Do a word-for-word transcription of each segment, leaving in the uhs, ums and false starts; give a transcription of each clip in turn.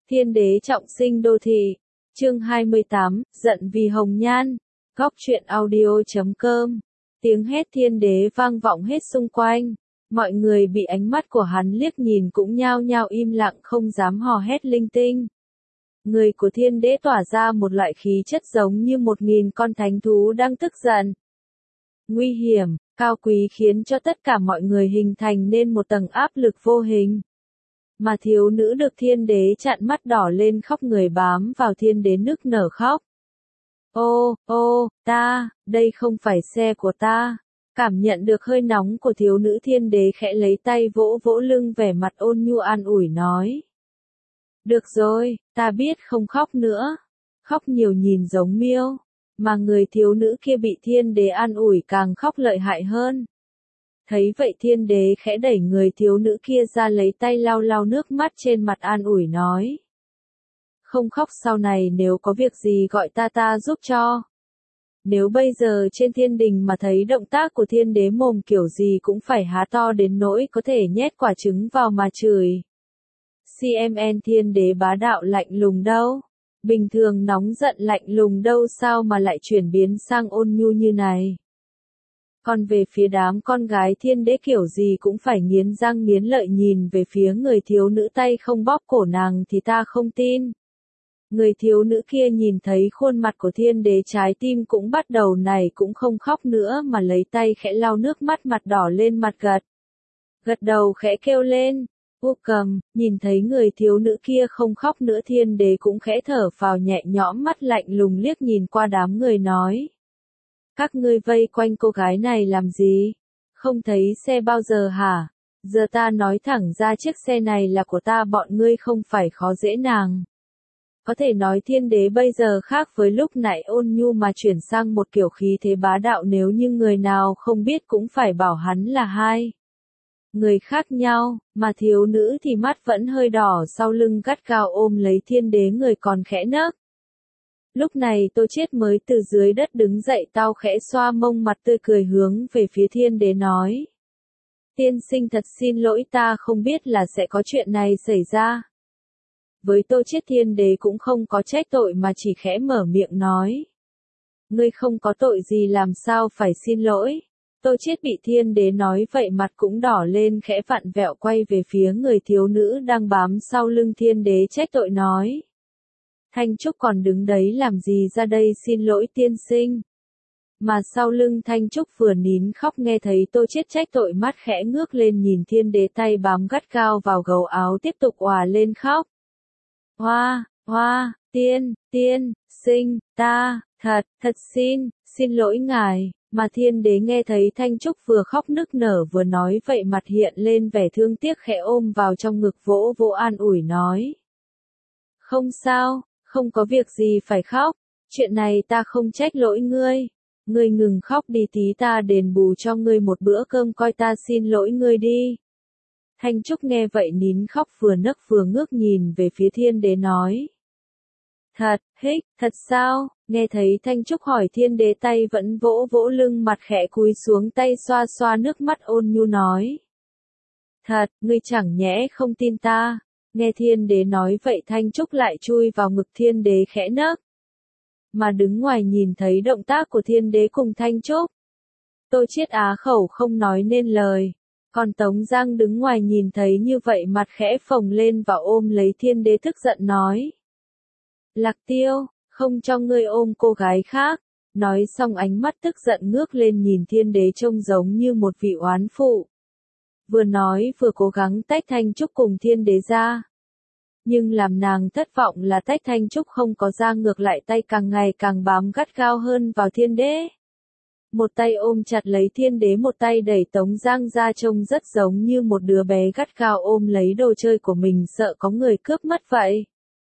Thiên đế trọng sinh đô thị. Chương hai mươi tám, giận vì hồng nhan. Góc truyện audio chấm com. Tiếng hét thiên đế vang vọng hết xung quanh. Mọi người bị ánh mắt của hắn liếc nhìn cũng nhao nhao im lặng không dám hò hét linh tinh. Người của thiên đế tỏa ra một loại khí chất giống như một nghìn con thánh thú đang tức giận. Nguy hiểm, cao quý khiến cho tất cả mọi người hình thành nên một tầng áp lực vô hình. Mà thiếu nữ được thiên đế chặn mắt đỏ lên khóc, người bám vào thiên đế nức nở khóc. Ô, ô, ta, đây không phải xe của ta. Cảm nhận được hơi nóng của thiếu nữ, thiên đế khẽ lấy tay vỗ vỗ lưng, vẻ mặt ôn nhu an ủi nói. Được rồi, ta biết không khóc nữa. Khóc nhiều nhìn giống miêu. Mà người thiếu nữ kia bị thiên đế an ủi càng khóc lợi hại hơn. Thấy vậy thiên đế khẽ đẩy người thiếu nữ kia ra, lấy tay lau lau nước mắt trên mặt an ủi nói. Không khóc, sau này nếu có việc gì gọi ta ta giúp cho. Nếu bây giờ trên thiên đình mà thấy động tác của thiên đế mồm kiểu gì cũng phải há to đến nỗi có thể nhét quả trứng vào mà chửi. xê em en thiên đế bá đạo lạnh lùng đâu. Bình thường nóng giận lạnh lùng đâu, sao mà lại chuyển biến sang ôn nhu như này. Còn về phía đám con gái thiên đế kiểu gì cũng phải nghiến răng nghiến lợi nhìn về phía người thiếu nữ tay không bóp cổ nàng thì ta không tin. Người thiếu nữ kia nhìn thấy khuôn mặt của thiên đế, trái tim cũng bắt đầu này cũng không khóc nữa mà lấy tay khẽ lau nước mắt, mặt đỏ lên mặt gật. Gật đầu khẽ kêu lên. Vô cầm, nhìn thấy người thiếu nữ kia không khóc nữa, thiên đế cũng khẽ thở phào nhẹ nhõm, mắt lạnh lùng liếc nhìn qua đám người nói. Các ngươi vây quanh cô gái này làm gì? Không thấy xe bao giờ hả? Giờ ta nói thẳng ra, chiếc xe này là của ta, bọn ngươi không phải khó dễ nàng. Có thể nói thiên đế bây giờ khác với lúc nãy ôn nhu mà chuyển sang một kiểu khí thế bá đạo, nếu như người nào không biết cũng phải bảo hắn là hai người khác nhau, mà thiếu nữ thì mắt vẫn hơi đỏ, sau lưng gắt gao ôm lấy thiên đế, người còn khẽ nấc. Lúc này Tô Chiết mới từ dưới đất đứng dậy, tao khẽ xoa mông, mặt tươi cười hướng về phía thiên đế nói. Tiên sinh thật xin lỗi, ta không biết là sẽ có chuyện này xảy ra. Với Tô Chiết, thiên đế cũng không có trách tội mà chỉ khẽ mở miệng nói. Ngươi không có tội gì, làm sao phải xin lỗi. Tô Chiết bị thiên đế nói vậy mặt cũng đỏ lên, khẽ vặn vẹo quay về phía người thiếu nữ đang bám sau lưng thiên đế trách tội nói. Thanh Trúc còn đứng đấy làm gì, ra đây xin lỗi tiên sinh. Mà sau lưng Thanh Trúc vừa nín khóc, nghe thấy Tô Chiết trách tội, mắt khẽ ngước lên nhìn thiên đế, tay bám gắt gao vào gấu áo, tiếp tục òa lên khóc. Hoa, hoa, tiên, tiên, sinh, ta, thật, thật xin, xin lỗi ngài. Mà thiên đế nghe thấy Thanh Trúc vừa khóc nức nở vừa nói vậy, mặt hiện lên vẻ thương tiếc, khẽ ôm vào trong ngực vỗ vỗ an ủi nói. Không sao, không có việc gì phải khóc, chuyện này ta không trách lỗi ngươi. Ngươi ngừng khóc đi, tí ta đền bù cho ngươi một bữa cơm, coi ta xin lỗi ngươi đi. Thanh Trúc nghe vậy nín khóc, vừa nấc vừa ngước nhìn về phía thiên đế nói. Thật, hích, thật sao? Nghe thấy Thanh Trúc hỏi, thiên đế tay vẫn vỗ vỗ lưng, mặt khẽ cúi xuống, tay xoa xoa nước mắt ôn nhu nói. Thật, ngươi chẳng nhẽ không tin ta. Nghe thiên đế nói vậy, Thanh Trúc lại chui vào ngực thiên đế khẽ nấc. Mà đứng ngoài nhìn thấy động tác của thiên đế cùng Thanh Trúc. Tô Chiết á khẩu không nói nên lời. Còn Tống Giang đứng ngoài nhìn thấy như vậy, mặt khẽ phồng lên và ôm lấy thiên đế, tức giận nói. Lạc Tiêu, không cho ngươi ôm cô gái khác. Nói xong ánh mắt tức giận ngước lên nhìn thiên đế, trông giống như một vị oán phụ. Vừa nói vừa cố gắng tách Thanh Trúc cùng thiên đế ra. Nhưng làm nàng thất vọng là tách Thanh Trúc không có ra, ngược lại tay càng ngày càng bám gắt gao hơn vào thiên đế. Một tay ôm chặt lấy thiên đế, một tay đẩy Tống Giang ra, trông rất giống như một đứa bé gắt gao ôm lấy đồ chơi của mình, sợ có người cướp mất vậy.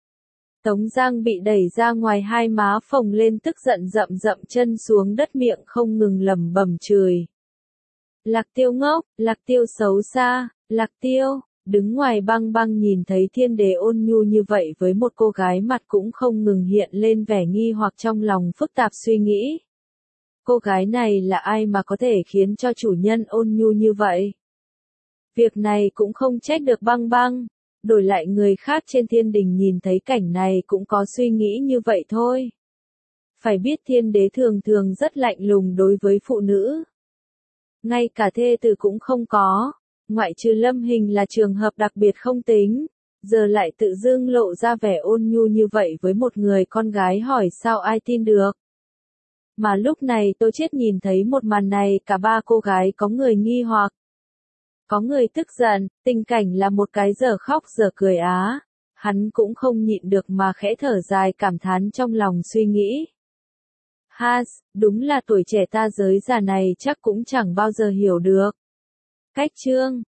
Tống Giang bị đẩy ra ngoài, hai má phồng lên tức giận, dậm dậm chân xuống đất, miệng không ngừng lẩm bẩm chửi. Lạc Tiêu ngốc, Lạc Tiêu xấu xa, Lạc Tiêu. Đứng ngoài băng băng nhìn thấy thiên đế ôn nhu như vậy với một cô gái, mặt cũng không ngừng hiện lên vẻ nghi hoặc, trong lòng phức tạp suy nghĩ. Cô gái này là ai mà có thể khiến cho chủ nhân ôn nhu như vậy? Việc này cũng không trách được băng băng. đổi lại người khác trên thiên đình nhìn thấy cảnh này cũng có suy nghĩ như vậy thôi. Phải biết thiên đế thường thường rất lạnh lùng đối với phụ nữ. Ngay cả thê tử cũng không có, ngoại trừ Lâm Hình là trường hợp đặc biệt không tính, giờ lại tự dưng lộ ra vẻ ôn nhu như vậy với một người con gái hỏi sao ai tin được. Mà lúc này Tô Chiết nhìn thấy một màn này cả ba cô gái có người nghi hoặc, có người tức giận, tình cảnh là một cái giờ khóc giờ cười á. Hắn cũng không nhịn được mà khẽ thở dài cảm thán trong lòng suy nghĩ. Ha, đúng là tuổi trẻ ta giới già này chắc cũng chẳng bao giờ hiểu được. Cách chương